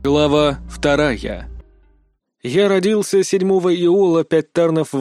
Глава 2. Я родился 7 июля 5 Тарнов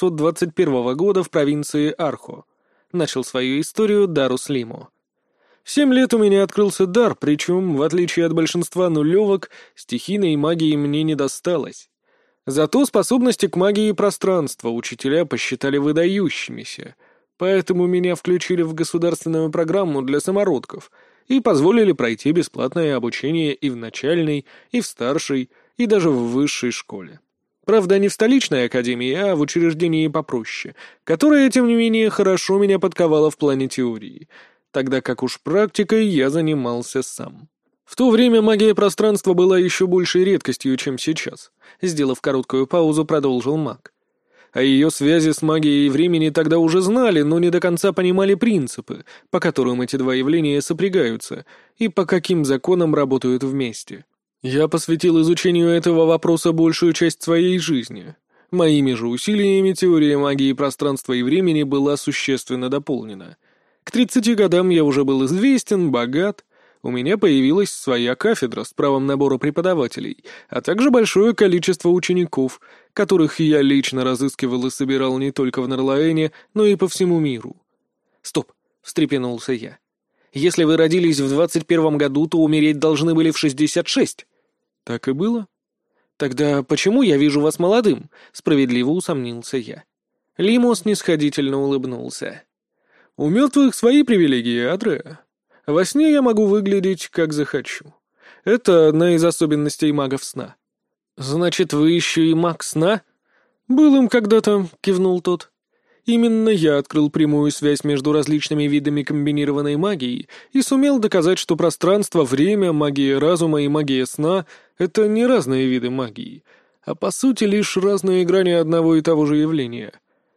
821 года в провинции Архо. Начал свою историю Дарус Лимо. В 7 лет у меня открылся дар, причем, в отличие от большинства нулевок, стихийной магии мне не досталось. Зато способности к магии пространства учителя посчитали выдающимися, поэтому меня включили в государственную программу для самородков и позволили пройти бесплатное обучение и в начальной, и в старшей, и даже в высшей школе. Правда, не в столичной академии, а в учреждении попроще, которое, тем не менее, хорошо меня подковало в плане теории, тогда как уж практикой я занимался сам. В то время магия пространства была еще большей редкостью, чем сейчас. Сделав короткую паузу, продолжил маг. О ее связи с магией времени тогда уже знали, но не до конца понимали принципы, по которым эти два явления сопрягаются и по каким законам работают вместе. Я посвятил изучению этого вопроса большую часть своей жизни. Моими же усилиями теория магии пространства и времени была существенно дополнена. К 30 годам я уже был известен, богат. У меня появилась своя кафедра с правом набора преподавателей, а также большое количество учеников, которых я лично разыскивал и собирал не только в Нарлаэне, но и по всему миру. «Стоп!» — встрепенулся я. «Если вы родились в 21 году, то умереть должны были в 66. «Так и было?» «Тогда почему я вижу вас молодым?» — справедливо усомнился я. Лимо снисходительно улыбнулся. «У мертвых свои привилегии, Адреа. Во сне я могу выглядеть, как захочу. Это одна из особенностей магов сна». «Значит, вы еще и маг сна?» «Был им когда-то», — кивнул тот. «Именно я открыл прямую связь между различными видами комбинированной магии и сумел доказать, что пространство, время, магия разума и магия сна — это не разные виды магии, а по сути лишь разные грани одного и того же явления.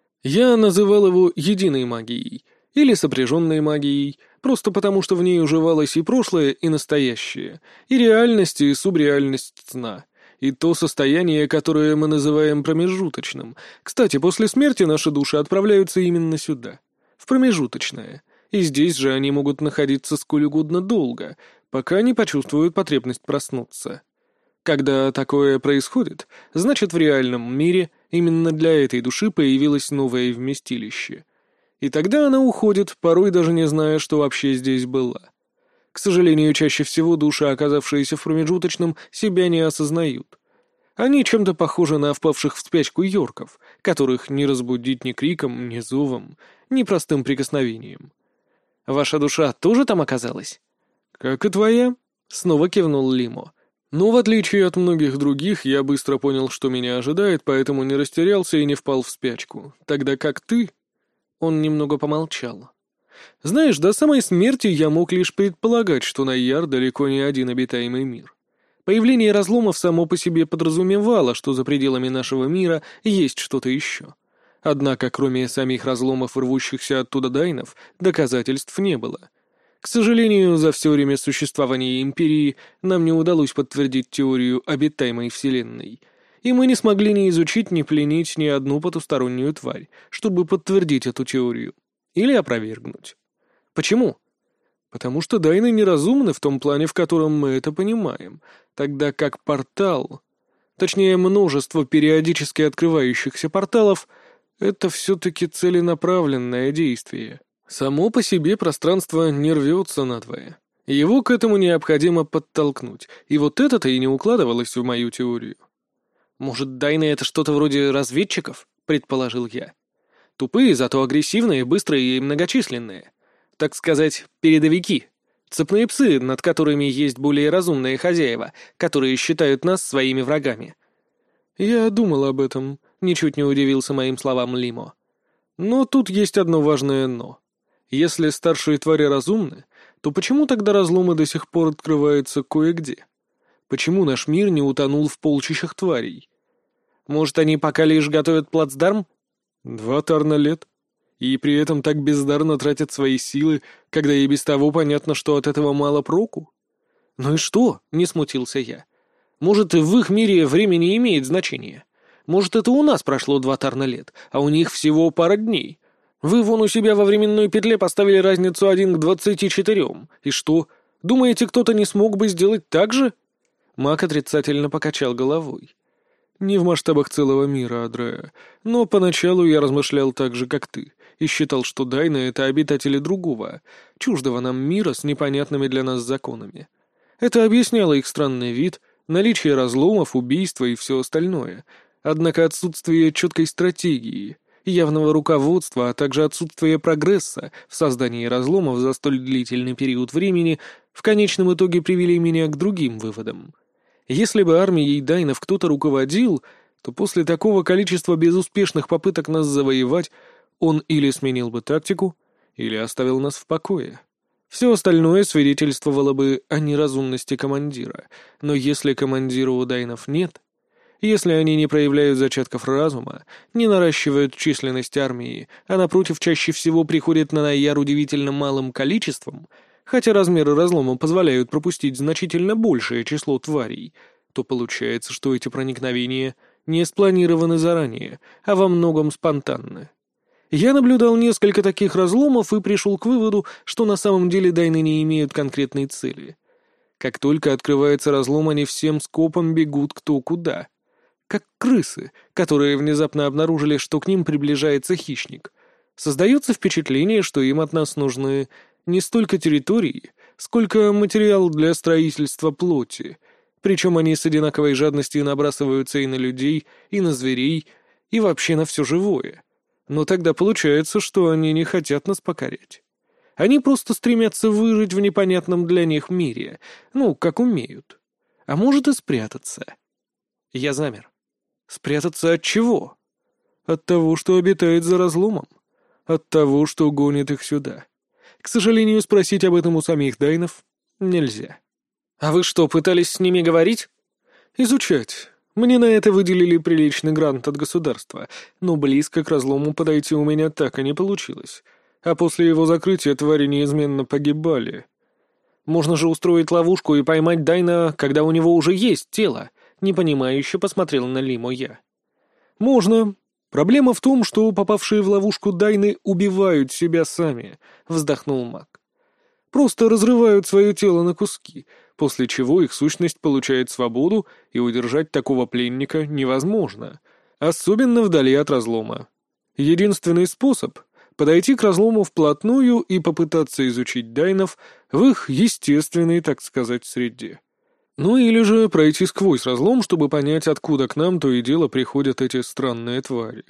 Я называл его единой магией или сопряженной магией, просто потому что в ней уживалось и прошлое, и настоящее, и реальность, и субреальность сна, и то состояние, которое мы называем промежуточным. Кстати, после смерти наши души отправляются именно сюда, в промежуточное, и здесь же они могут находиться сколь угодно долго, пока не почувствуют потребность проснуться. Когда такое происходит, значит, в реальном мире именно для этой души появилось новое вместилище. И тогда она уходит, порой даже не зная, что вообще здесь была. К сожалению, чаще всего души, оказавшиеся в промежуточном, себя не осознают. Они чем-то похожи на впавших в спячку йорков, которых не разбудить ни криком, ни зовом, ни простым прикосновением. «Ваша душа тоже там оказалась?» «Как и твоя», — снова кивнул Лимо. «Но в отличие от многих других, я быстро понял, что меня ожидает, поэтому не растерялся и не впал в спячку. Тогда как ты...» Он немного помолчал. «Знаешь, до самой смерти я мог лишь предполагать, что Найяр далеко не один обитаемый мир. Появление разломов само по себе подразумевало, что за пределами нашего мира есть что-то еще. Однако, кроме самих разломов и рвущихся оттуда дайнов, доказательств не было. К сожалению, за все время существования Империи нам не удалось подтвердить теорию обитаемой Вселенной, и мы не смогли ни изучить, ни пленить ни одну потустороннюю тварь, чтобы подтвердить эту теорию. Или опровергнуть. Почему? Потому что дайны неразумны в том плане, в котором мы это понимаем, тогда как портал, точнее множество периодически открывающихся порталов, это все-таки целенаправленное действие. Само по себе пространство не рвется надвое. Его к этому необходимо подтолкнуть, и вот это-то и не укладывалось в мою теорию. «Может, дайны — это что-то вроде разведчиков?» — предположил я. «Тупые, зато агрессивные, быстрые и многочисленные. Так сказать, передовики. Цепные псы, над которыми есть более разумные хозяева, которые считают нас своими врагами». «Я думал об этом», — ничуть не удивился моим словам Лимо. «Но тут есть одно важное «но». Если старшие твари разумны, то почему тогда разломы до сих пор открываются кое-где? Почему наш мир не утонул в полчищах тварей? Может, они пока лишь готовят плацдарм? 2 Тарна лет. И при этом так бездарно тратят свои силы, когда и без того понятно, что от этого мало проку? Ну и что? Не смутился я. Может, и в их мире время не имеет значения. Может, это у нас прошло 2 Тарна лет, а у них всего пара дней. Вы вон у себя во временной петле поставили разницу 1 к 24. И что? Думаете, кто-то не смог бы сделать так же? Маг отрицательно покачал головой. «Не в масштабах целого мира, Адреа, но поначалу я размышлял так же, как ты, и считал, что Дайны — это обитатели другого, чуждого нам мира с непонятными для нас законами. Это объясняло их странный вид, наличие разломов, убийства и все остальное, однако отсутствие четкой стратегии, явного руководства, а также отсутствие прогресса в создании разломов за столь длительный период времени в конечном итоге привели меня к другим выводам. Если бы армией Дайнов кто-то руководил, то после такого количества безуспешных попыток нас завоевать он или сменил бы тактику, или оставил нас в покое. Все остальное свидетельствовало бы о неразумности командира, но если командира у Дайнов нет, если они не проявляют зачатков разума, не наращивают численность армии, а напротив чаще всего приходят на Найяр удивительно малым количеством, хотя размеры разлома позволяют пропустить значительно большее число тварей, то получается, что эти проникновения не спланированы заранее, а во многом спонтанны. Я наблюдал несколько таких разломов и пришел к выводу, что на самом деле Дайны не имеют конкретной цели. Как только открывается разлом, они всем скопом бегут кто куда. Как крысы, которые внезапно обнаружили, что к ним приближается хищник. Создается впечатление, что им от нас нужны не столько территории, сколько материал для строительства плоти, причем они с одинаковой жадностью набрасываются и на людей, и на зверей, и вообще на все живое. Но тогда получается, что они не хотят нас покорять. Они просто стремятся выжить в непонятном для них мире, как умеют. А может и спрятаться. Я замер. Спрятаться от чего? От того, что обитает за разломом. От того, что гонит их сюда. К сожалению, спросить об этом у самих Дайнов нельзя. «А вы что, пытались с ними говорить?» «Изучать. Мне на это выделили приличный грант от государства, но близко к разлому подойти у меня так и не получилось. А после его закрытия твари неизменно погибали. Можно же устроить ловушку и поймать Дайна, когда у него уже есть тело», — непонимающе посмотрел на Лимо я. «Можно. Проблема в том, что попавшие в ловушку Дайны убивают себя сами», — вздохнул маг. «Просто разрывают свое тело на куски, после чего их сущность получает свободу, и удержать такого пленника невозможно, особенно вдали от разлома. Единственный способ — подойти к разлому вплотную и попытаться изучить Дайнов в их естественной, так сказать, среде. Или же пройти сквозь разлом, чтобы понять, откуда к нам то и дело приходят эти странные твари».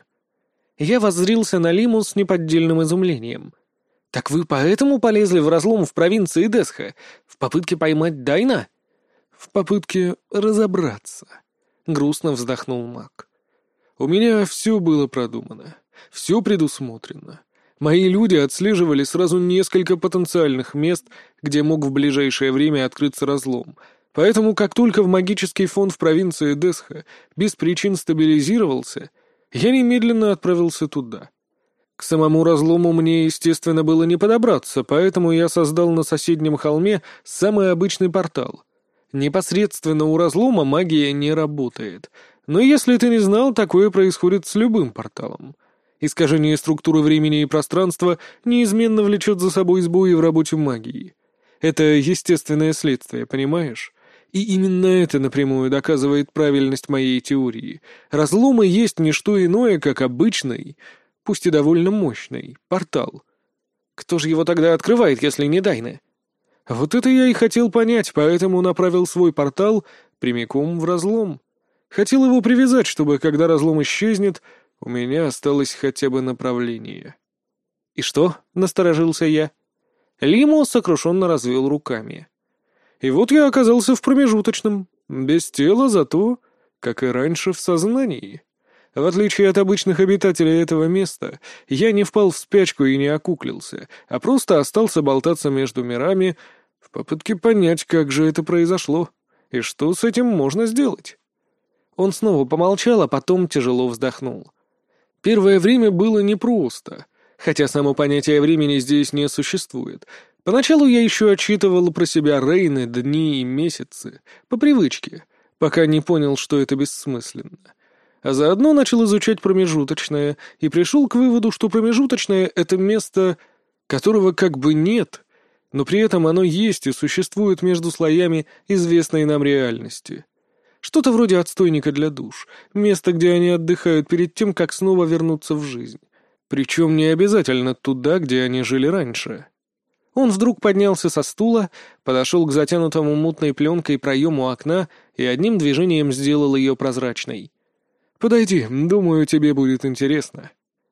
Я воззрился на Лиму с неподдельным изумлением. «Так вы поэтому полезли в разлом в провинции Десха? В попытке поймать Дайна?» «В попытке разобраться», — грустно вздохнул маг. «У меня все было продумано, все предусмотрено. Мои люди отслеживали сразу несколько потенциальных мест, где мог в ближайшее время открыться разлом. Поэтому, как только в магический фон в провинции Десха без причин стабилизировался, я немедленно отправился туда. К самому разлому мне, естественно, было не подобраться, поэтому я создал на соседнем холме самый обычный портал. Непосредственно у разлома магия не работает, но если ты не знал, такое происходит с любым порталом. Искажение структуры времени и пространства неизменно влечет за собой сбои в работе магии. Это естественное следствие, понимаешь? И именно это напрямую доказывает правильность моей теории. Разломы есть не что иное, как обычный, пусть и довольно мощный, портал. Кто же его тогда открывает, если не Дайны? Вот это я и хотел понять, поэтому направил свой портал прямиком в разлом. Хотел его привязать, чтобы, когда разлом исчезнет, у меня осталось хотя бы направление. «И что?» — насторожился я. Лимо сокрушенно развел руками. И вот я оказался в промежуточном, без тела, зато, как и раньше, в сознании. В отличие от обычных обитателей этого места, я не впал в спячку и не окуклился, а просто остался болтаться между мирами в попытке понять, как же это произошло и что с этим можно сделать. Он снова помолчал, а потом тяжело вздохнул. Первое время было непросто, хотя само понятие времени здесь не существует. Поначалу я еще отсчитывал про себя рейны, дни и месяцы, по привычке, пока не понял, что это бессмысленно. А заодно начал изучать промежуточное и пришел к выводу, что промежуточное — это место, которого как бы нет, Но при этом оно есть и существует между слоями известной нам реальности. Что-то вроде отстойника для душ, место, где они отдыхают перед тем, как снова вернуться в жизнь. Причем не обязательно туда, где они жили раньше. Он вдруг поднялся со стула, подошел к затянутому мутной пленкой проему окна и одним движением сделал ее прозрачной. «Подойди, думаю, тебе будет интересно».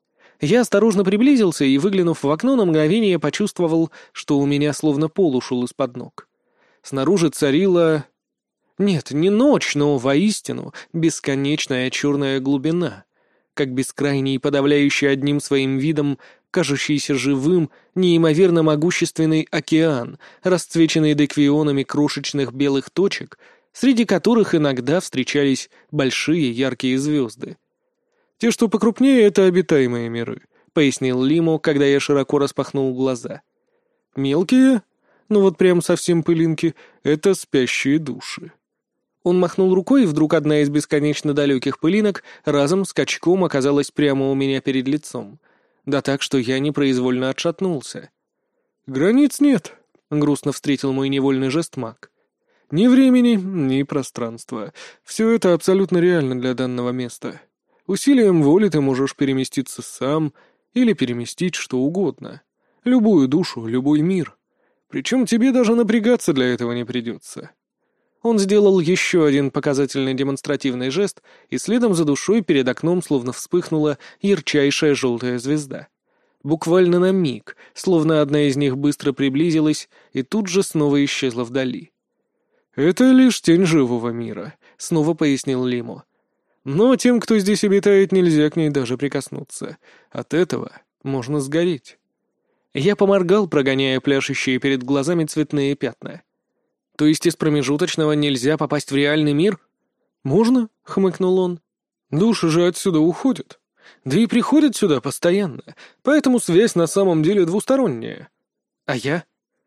Я осторожно приблизился и, выглянув в окно, на мгновение почувствовал, что у меня словно пол ушел из-под ног. Снаружи царила... Нет, не ночь, но воистину бесконечная черная глубина, как бескрайний и подавляющий одним своим видом, кажущийся живым, неимоверно могущественный океан, расцвеченный деквионами крошечных белых точек, среди которых иногда встречались большие яркие звезды. «Те, что покрупнее, — это обитаемые миры», — пояснил Лимо, когда я широко распахнул глаза. «Мелкие, ну вот прям совсем пылинки, — это спящие души». Он махнул рукой, и вдруг одна из бесконечно далеких пылинок разом скачком оказалась прямо у меня перед лицом. Да так, что я непроизвольно отшатнулся. «Границ нет», — грустно встретил мой невольный жест маг. «Ни времени, ни пространства. Все это абсолютно реально для данного места. Усилием воли ты можешь переместиться сам или переместить что угодно. Любую душу, любой мир. Причем тебе даже напрягаться для этого не придется». Он сделал еще один показательный демонстративный жест, и следом за душой перед окном словно вспыхнула ярчайшая желтая звезда. Буквально на миг, словно одна из них быстро приблизилась и тут же снова исчезла вдали. «Это лишь тень живого мира», — снова пояснил Лимо. «Но тем, кто здесь обитает, нельзя к ней даже прикоснуться. От этого можно сгореть». Я поморгал, прогоняя пляшущие перед глазами цветные пятна. «То есть из промежуточного нельзя попасть в реальный мир?» «Можно», — хмыкнул он. «Души же отсюда уходят. Да и приходят сюда постоянно, поэтому связь на самом деле двусторонняя. А я?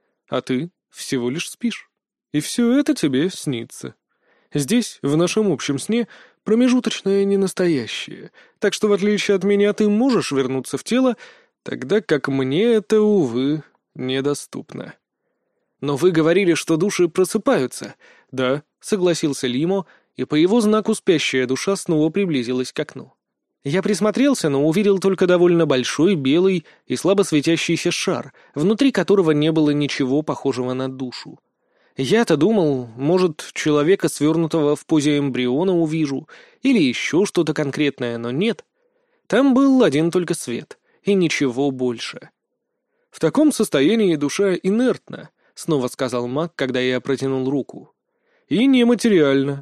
А ты всего лишь спишь. И все это тебе снится. Здесь, в нашем общем сне, промежуточное не настоящее, так что, в отличие от меня, ты можешь вернуться в тело, тогда как мне это, увы, недоступно». «Но вы говорили, что души просыпаются». «Да», — согласился Лимо, и по его знаку спящая душа снова приблизилась к окну. Я присмотрелся, но увидел только довольно большой, белый и слабо светящийся шар, внутри которого не было ничего похожего на душу. Я-то думал, может, человека, свернутого в позе эмбриона, увижу, или еще что-то конкретное, но нет. Там был один только свет, и ничего больше. «В таком состоянии душа инертна», — снова сказал маг, когда я протянул руку. «И нематериально».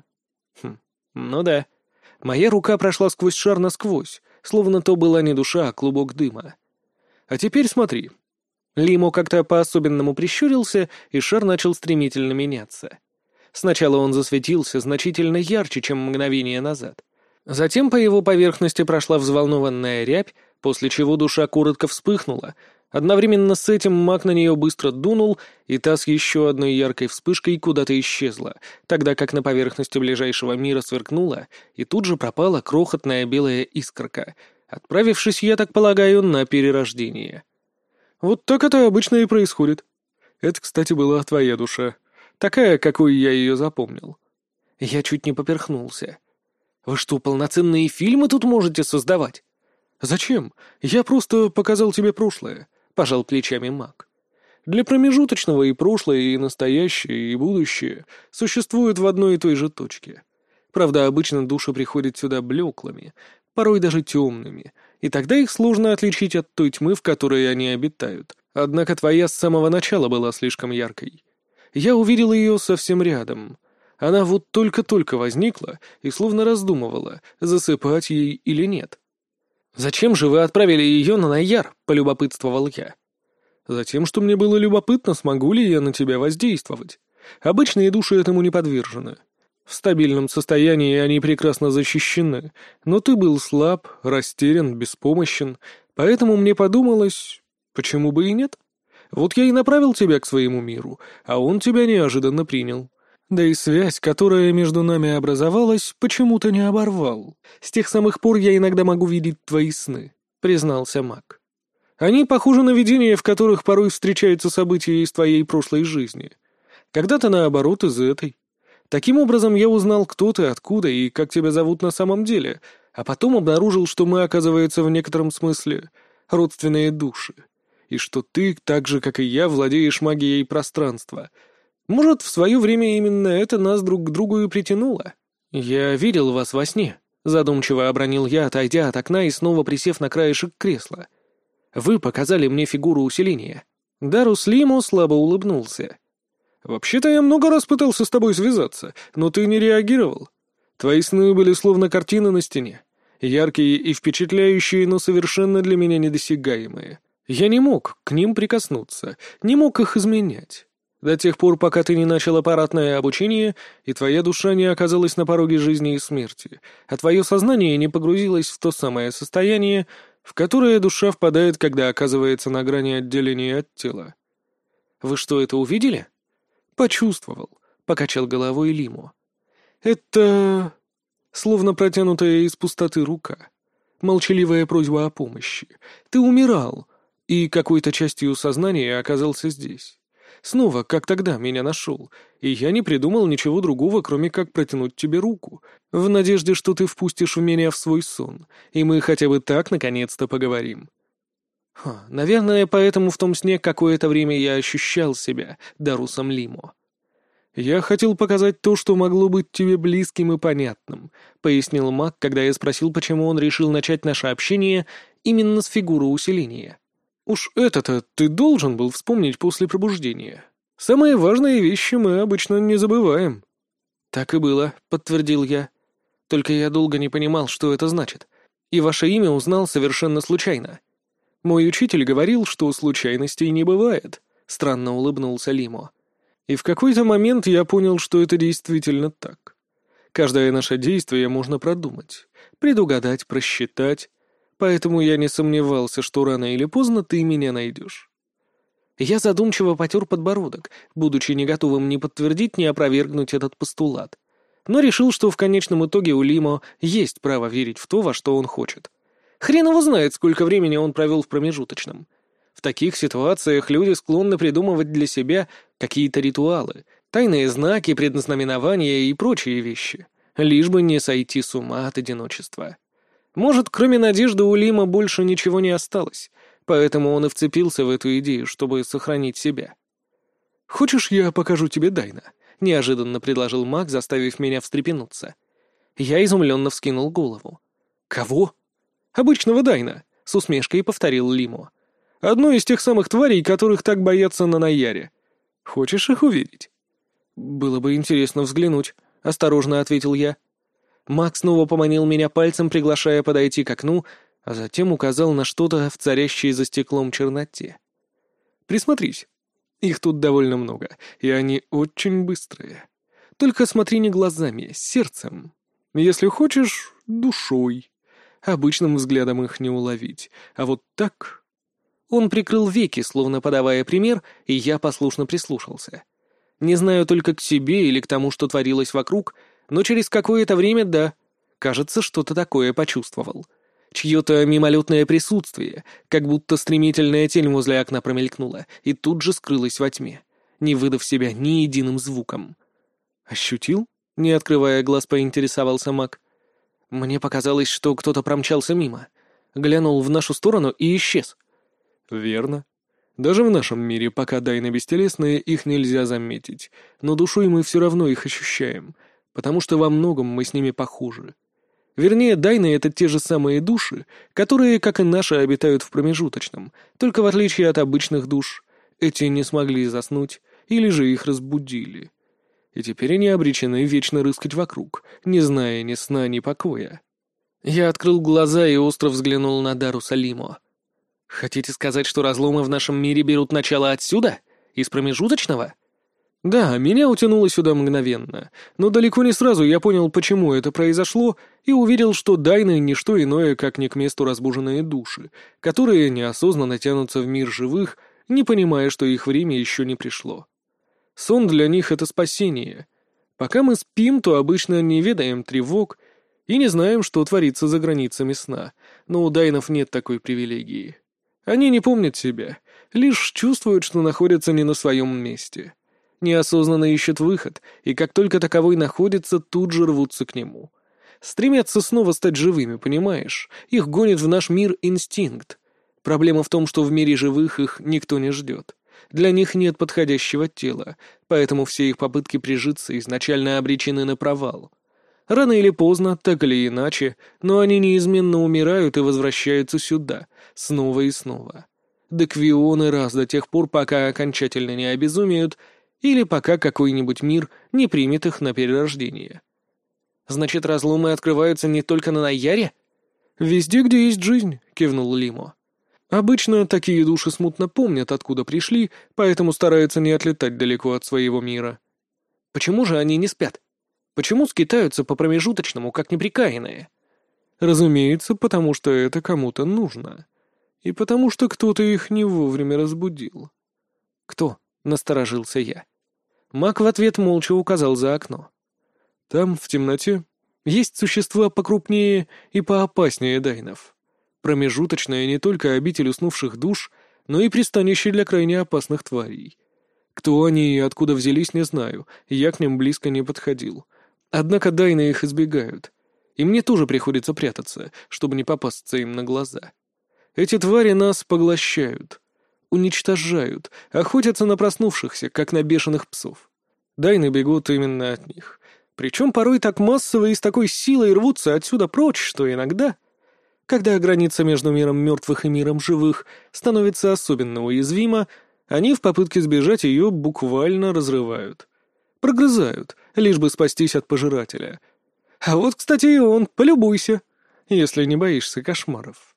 Ну да. Моя рука прошла сквозь шар насквозь, словно то была не душа, а клубок дыма. А теперь смотри. Лимо как-то по-особенному прищурился, и шар начал стремительно меняться. Сначала он засветился значительно ярче, чем мгновение назад. Затем по его поверхности прошла взволнованная рябь, после чего душа коротко вспыхнула. Одновременно с этим маг на нее быстро дунул, и та с еще одной яркой вспышкой куда-то исчезла, тогда как на поверхности ближайшего мира сверкнула, и тут же пропала крохотная белая искорка, отправившись, я так полагаю, на перерождение. Вот так это обычно и происходит. Это, кстати, была твоя душа, такая, какой я ее запомнил. Я чуть не поперхнулся. Вы что, полноценные фильмы тут можете создавать? Зачем? Я просто показал тебе прошлое. Пожал плечами маг. Для промежуточного и прошлое, и настоящее, и будущее существуют в одной и той же точке. Правда, обычно души приходят сюда блеклыми, порой даже темными, и тогда их сложно отличить от той тьмы, в которой они обитают. Однако твоя с самого начала была слишком яркой. Я увидел ее совсем рядом. Она вот только-только возникла и словно раздумывала, засыпать ей или нет. «Зачем же вы отправили ее на Наяр?» — полюбопытствовал я. «Затем, что мне было любопытно, смогу ли я на тебя воздействовать. Обычные души этому не подвержены. В стабильном состоянии они прекрасно защищены, но ты был слаб, растерян, беспомощен, поэтому мне подумалось, почему бы и нет? Вот я и направил тебя к своему миру, а он тебя неожиданно принял. Да и связь, которая между нами образовалась, почему-то не оборвал. С тех самых пор я иногда могу видеть твои сны», — признался маг. Они похожи на видения, в которых порой встречаются события из твоей прошлой жизни. Когда-то, наоборот, из этой. Таким образом, я узнал, кто ты, откуда и как тебя зовут на самом деле, а потом обнаружил, что мы, оказывается, в некотором смысле родственные души, и что ты, так же, как и я, владеешь магией пространства. Может, в свое время именно это нас друг к другу и притянуло? Я видел вас во сне, задумчиво обронил я, отойдя от окна и снова присев на краешек кресла. Вы показали мне фигуру усиления. Дарус Лимо слабо улыбнулся. «Вообще-то я много раз пытался с тобой связаться, но ты не реагировал. Твои сны были словно картины на стене. Яркие и впечатляющие, но совершенно для меня недосягаемые. Я не мог к ним прикоснуться, не мог их изменять. До тех пор, пока ты не начал аппаратное обучение, и твоя душа не оказалась на пороге жизни и смерти, а твое сознание не погрузилось в то самое состояние, в которое душа впадает, когда оказывается на грани отделения от тела. Вы что, это увидели?» «Почувствовал», — покачал головой Лимо. «Это словно протянутая из пустоты рука. Молчаливая просьба о помощи. Ты умирал, и какой-то частью сознания оказался здесь. Снова, как тогда, меня нашел, и я не придумал ничего другого, кроме как протянуть тебе руку, в надежде, что ты впустишь меня в свой сон, и мы хотя бы так наконец-то поговорим». Наверное, поэтому в том сне какое-то время я ощущал себя Дарусом Лимо. «Я хотел показать то, что могло быть тебе близким и понятным», — пояснил маг, когда я спросил, почему он решил начать наше общение именно с фигуры усиления. «Уж это-то ты должен был вспомнить после пробуждения. Самые важные вещи мы обычно не забываем». «Так и было», — подтвердил я. «Только я долго не понимал, что это значит, и ваше имя узнал совершенно случайно». «Мой учитель говорил, что случайностей не бывает», — странно улыбнулся Лимо. «И в какой-то момент я понял, что это действительно так. Каждое наше действие можно продумать, предугадать, просчитать, поэтому я не сомневался, что рано или поздно ты меня найдешь». Я задумчиво потер подбородок, будучи не готовым ни подтвердить, ни опровергнуть этот постулат, но решил, что в конечном итоге у Лимо есть право верить в то, во что он хочет. Хрен его знает, сколько времени он провел в промежуточном. В таких ситуациях люди склонны придумывать для себя какие-то ритуалы, тайные знаки, предзнаменования и прочие вещи, лишь бы не сойти с ума от одиночества. Может, кроме надежды у Лима больше ничего не осталось, поэтому он и вцепился в эту идею, чтобы сохранить себя. «Хочешь, я покажу тебе Дайна?» — неожиданно предложил маг, заставив меня встрепенуться. Я изумленно вскинул голову. «Кого?» «Обычного Дайна», — с усмешкой повторил Лимо. «Одну из тех самых тварей, которых так боятся на Наяре. Хочешь их увидеть?» «Было бы интересно взглянуть», — осторожно ответил я. Маг снова поманил меня пальцем, приглашая подойти к окну, а затем указал на что-то в царящей за стеклом черноте. «Присмотрись. Их тут довольно много, и они очень быстрые. Только смотри не глазами, сердцем. Если хочешь, душой. Обычным взглядом их не уловить, а вот так...» Он прикрыл веки, словно подавая пример, и я послушно прислушался. Не знаю только к себе или к тому, что творилось вокруг, но через какое-то время, да, кажется, что-то такое почувствовал. Чье-то мимолетное присутствие, как будто стремительная тень возле окна промелькнула и тут же скрылась во тьме, не выдав себя ни единым звуком. «Ощутил?» — не открывая глаз, поинтересовался маг. Мне показалось, что кто-то промчался мимо, глянул в нашу сторону и исчез. «Верно. Даже в нашем мире, пока Дайны бестелесные, их нельзя заметить, но душой мы все равно их ощущаем, потому что во многом мы с ними похожи. Вернее, Дайны — это те же самые души, которые, как и наши, обитают в промежуточном, только в отличие от обычных душ, эти не смогли заснуть или же их разбудили. И теперь они обречены вечно рыскать вокруг, не зная ни сна, ни покоя». Я открыл глаза и остро взглянул на Даруса Лимо. «Хотите сказать, что разломы в нашем мире берут начало отсюда? Из промежуточного?» «Да, меня утянуло сюда мгновенно, но далеко не сразу я понял, почему это произошло, и увидел, что Дайны — не что иное, как не к месту разбуженные души, которые неосознанно тянутся в мир живых, не понимая, что их время еще не пришло. Сон для них — это спасение. Пока мы спим, то обычно не ведаем тревог и не знаем, что творится за границами сна, но у Дайнов нет такой привилегии. Они не помнят себя, лишь чувствуют, что находятся не на своем месте. Неосознанно ищут выход, и как только таковой находится, тут же рвутся к нему. Стремятся снова стать живыми, понимаешь? Их гонит в наш мир инстинкт. Проблема в том, что в мире живых их никто не ждет. Для них нет подходящего тела, поэтому все их попытки прижиться изначально обречены на провал. Рано или поздно, так или иначе, но они неизменно умирают и возвращаются сюда, снова и снова. Деквионы раз до тех пор, пока окончательно не обезумеют, или пока какой-нибудь мир не примет их на перерождение. «Значит, разломы открываются не только на Наяре?» «Везде, где есть жизнь», — кивнул Лимо. «Обычно такие души смутно помнят, откуда пришли, поэтому стараются не отлетать далеко от своего мира». «Почему же они не спят? Почему скитаются по промежуточному, как неприкаянные?» «Разумеется, потому что это кому-то нужно. И потому что кто-то их не вовремя разбудил». «Кто?» — насторожился я. Маг в ответ молча указал за окно. «Там, в темноте, есть существа покрупнее и поопаснее дайнов. Промежуточная не только обитель уснувших душ, но и пристанище для крайне опасных тварей. Кто они и откуда взялись, не знаю, я к ним близко не подходил. Однако дайны их избегают, и мне тоже приходится прятаться, чтобы не попасться им на глаза. Эти твари нас поглощают, уничтожают, охотятся на проснувшихся, как на бешеных псов. Дайны бегут именно от них». Причем порой так массово и с такой силой рвутся отсюда прочь, что иногда, когда граница между миром мертвых и миром живых становится особенно уязвима, они в попытке сбежать ее буквально разрывают. Прогрызают, лишь бы спастись от пожирателя. А вот, кстати, и он, полюбуйся, если не боишься кошмаров.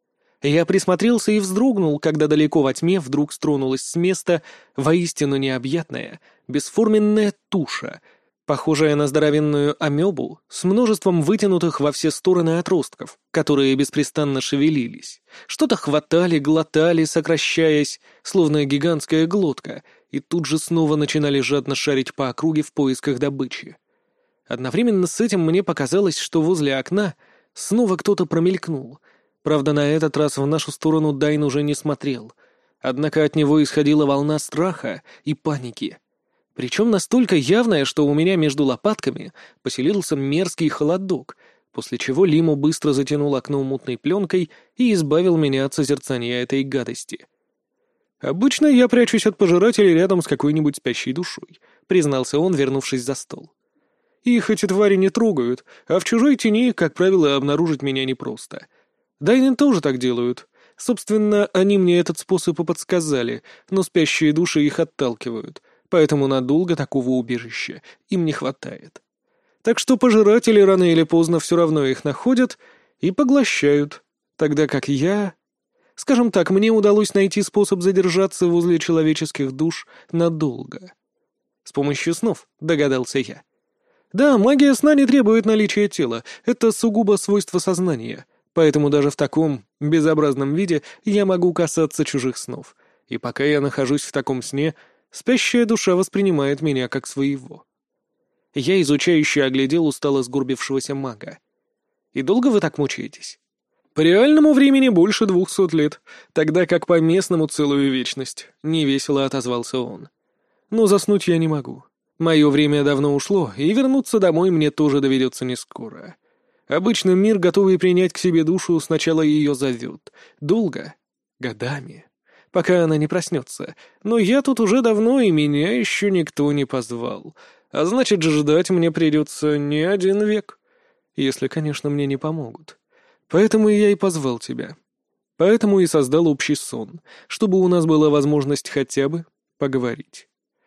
Я присмотрелся и вздрогнул, когда далеко во тьме вдруг стронулась с места воистину необъятная, бесформенная туша — похожая на здоровенную амебу с множеством вытянутых во все стороны отростков, которые беспрестанно шевелились. Что-то хватали, глотали, сокращаясь, словно гигантская глотка, и тут же снова начинали жадно шарить по округе в поисках добычи. Одновременно с этим мне показалось, что возле окна снова кто-то промелькнул. Правда, на этот раз в нашу сторону Дайн уже не смотрел. Однако от него исходила волна страха и паники. Причем настолько явная, что у меня между лопатками поселился мерзкий холодок, после чего Лимо быстро затянул окно мутной пленкой и избавил меня от созерцания этой гадости. «Обычно я прячусь от пожирателей рядом с какой-нибудь спящей душой», — признался он, вернувшись за стол. «Их эти твари не трогают, а в чужой тени, как правило, обнаружить меня непросто. Дайны тоже так делают. Собственно, они мне этот способ и подсказали, но спящие души их отталкивают». Поэтому надолго такого убежища им не хватает. Так что пожиратели рано или поздно все равно их находят и поглощают, тогда как я... Скажем так, мне удалось найти способ задержаться возле человеческих душ надолго. С помощью снов, догадался я. Да, магия сна не требует наличия тела, это сугубо свойство сознания, поэтому даже в таком безобразном виде я могу касаться чужих снов, и пока я нахожусь в таком сне, спящая душа воспринимает меня как своего. Я изучающе оглядел устало сгорбившегося мага. «И долго вы так мучаетесь?» «По реальному времени больше 200 лет, тогда как по местному целую вечность», — невесело отозвался он. «Но заснуть я не могу. Мое время давно ушло, и вернуться домой мне тоже доведется не скоро. Обычно мир, готовый принять к себе душу, сначала ее зовет. Долго. Годами. Пока она не проснется. Но я тут уже давно, и меня еще никто не позвал. А значит, ждать мне придется не один век. Если, конечно, мне не помогут. Поэтому я и позвал тебя. Поэтому и создал общий сон, чтобы у нас была возможность хотя бы поговорить».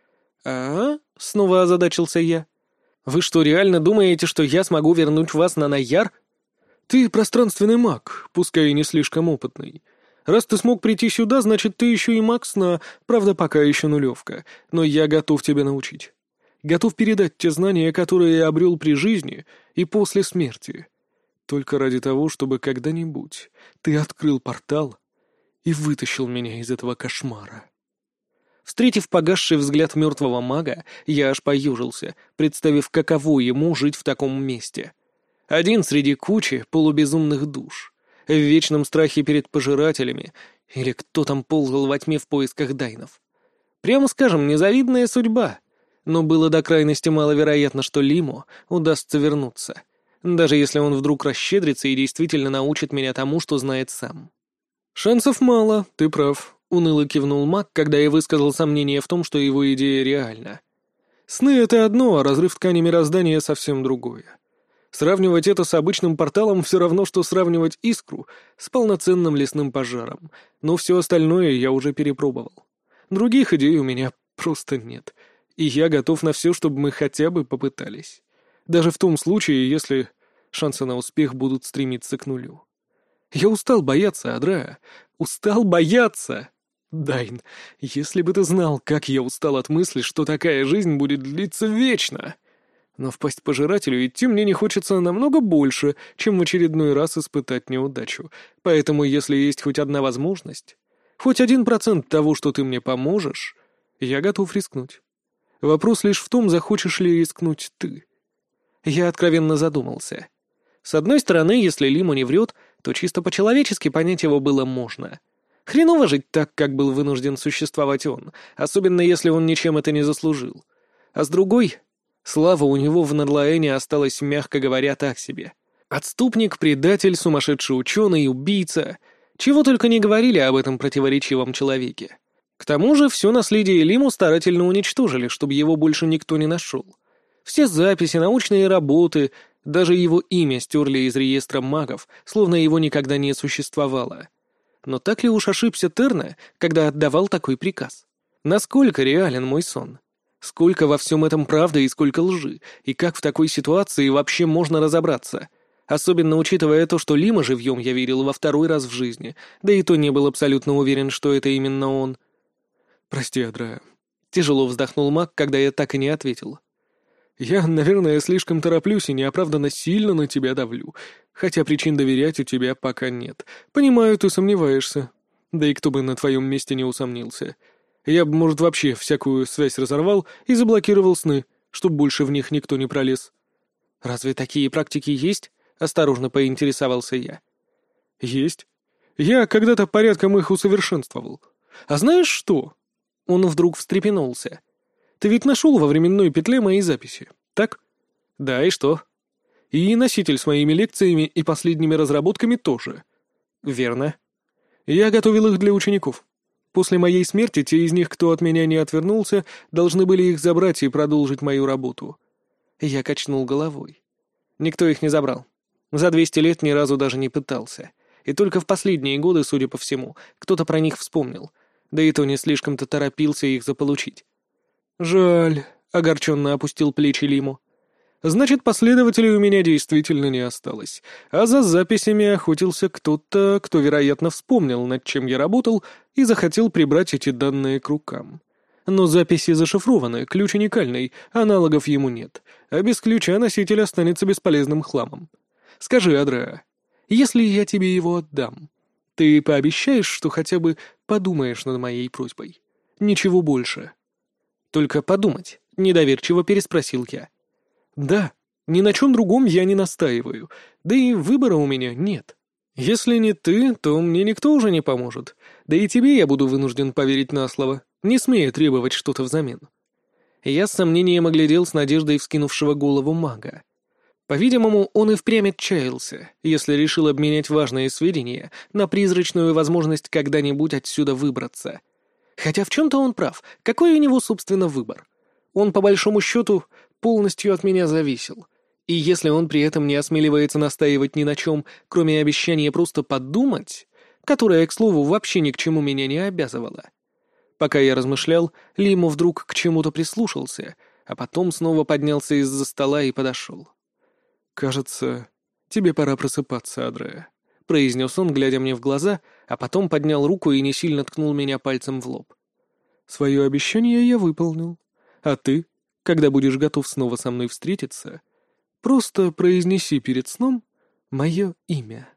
«А?» — снова озадачился я. «Вы что, реально думаете, что я смогу вернуть вас на Наяр?» «Ты пространственный маг, пускай и не слишком опытный. Раз ты смог прийти сюда, значит, ты еще и маг сна, правда, пока еще нулевка, но я готов тебя научить. Готов передать те знания, которые я обрел при жизни и после смерти. Только ради того, чтобы когда-нибудь ты открыл портал и вытащил меня из этого кошмара». Встретив погасший взгляд мертвого мага, я аж поюжился, представив, каково ему жить в таком месте. Один среди кучи полубезумных душ, в вечном страхе перед пожирателями Или кто там ползал во тьме в поисках дайнов. Прямо скажем, незавидная судьба. Но было до крайности маловероятно, что Лиму удастся вернуться, даже если он вдруг расщедрится и действительно научит меня тому, что знает сам. «Шансов мало, ты прав», — уныло кивнул маг, когда я высказал сомнение в том, что его идея реальна. «Сны — это одно, а разрыв ткани мироздания — совсем другое. Сравнивать это с обычным порталом все равно, что сравнивать искру с полноценным лесным пожаром, но все остальное я уже перепробовал. Других идей у меня просто нет, и я готов на все, чтобы мы хотя бы попытались. Даже в том случае, если шансы на успех будут стремиться к нулю. Я устал бояться, Адреа. Устал бояться! Дайн, если бы ты знал, как я устал от мысли, что такая жизнь будет длиться вечно! Но впасть пожирателю идти мне не хочется намного больше, чем в очередной раз испытать неудачу. Поэтому, если есть хоть одна возможность, хоть 1% того, что ты мне поможешь, я готов рискнуть. Вопрос лишь в том, захочешь ли рискнуть ты. Я откровенно задумался. С одной стороны, если Лиму не врет, то чисто по-человечески понять его было можно. Хреново жить так, как был вынужден существовать он, особенно если он ничем это не заслужил. А с другой, слава у него в Надлаэне осталась, мягко говоря, так себе. Отступник, предатель, сумасшедший ученый, убийца. Чего только не говорили об этом противоречивом человеке. К тому же все наследие Лиму старательно уничтожили, чтобы его больше никто не нашел. Все записи, научные работы, даже его имя стерли из реестра магов, словно его никогда не существовало. Но так ли уж ошибся Терна, когда отдавал такой приказ? Насколько реален мой сон? Сколько во всем этом правды и сколько лжи? И как в такой ситуации вообще можно разобраться? Особенно учитывая то, что Лима живьем я видел во второй раз в жизни, да и то не был абсолютно уверен, что это именно он. «Прости, Адреа». Тяжело вздохнул маг, когда я так и не ответил. «Я, наверное, слишком тороплюсь и неоправданно сильно на тебя давлю, хотя причин доверять у тебя пока нет. Понимаю, ты сомневаешься. Да и кто бы на твоем месте не усомнился. Я бы, может, вообще всякую связь разорвал и заблокировал сны, чтоб больше в них никто не пролез». «Разве такие практики есть?» — осторожно поинтересовался я. «Есть. Я когда-то порядком их усовершенствовал. А знаешь что?» Он вдруг встрепенулся. «Ты ведь нашел во временной петле мои записи, так?» «Да, и что?» «И носитель с моими лекциями и последними разработками тоже». «Верно. Я готовил их для учеников. После моей смерти те из них, кто от меня не отвернулся, должны были их забрать и продолжить мою работу». Я качнул головой. Никто их не забрал. За 200 лет ни разу даже не пытался. И только в последние годы, судя по всему, кто-то про них вспомнил. Да и то не слишком-то торопился их заполучить. «Жаль», — огорченно опустил плечи Лиму. «Значит, последователей у меня действительно не осталось, а за записями охотился кто-то, кто, вероятно, вспомнил, над чем я работал, и захотел прибрать эти данные к рукам. Но записи зашифрованы, ключ уникальный, аналогов ему нет, а без ключа носитель останется бесполезным хламом. Скажи, Адреа, если я тебе его отдам, ты пообещаешь, что хотя бы подумаешь над моей просьбой? Ничего больше». «Только подумать», — недоверчиво переспросил я. «Да, ни на чем другом я не настаиваю, да и выбора у меня нет. Если не ты, то мне никто уже не поможет, да и тебе я буду вынужден поверить на слово, не смея требовать что-то взамен». Я с сомнением оглядел с надеждой вскинувшего голову мага. По-видимому, он и впрямь отчаялся, если решил обменять важные сведения на призрачную возможность когда-нибудь отсюда выбраться. Хотя в чем-то он прав. Какой у него, собственно, выбор? Он, по большому счету, полностью от меня зависел. И если он при этом не осмеливается настаивать ни на чем, кроме обещания просто подумать, которое, к слову, вообще ни к чему меня не обязывало. Пока я размышлял, Лиму вдруг к чему-то прислушался, а потом снова поднялся из-за стола и подошел. «Кажется, тебе пора просыпаться, Адреа», — произнес он, глядя мне в глаза, а потом поднял руку и не сильно ткнул меня пальцем в лоб. «Свое обещание я выполнил. А ты, когда будешь готов снова со мной встретиться, просто произнеси перед сном мое имя».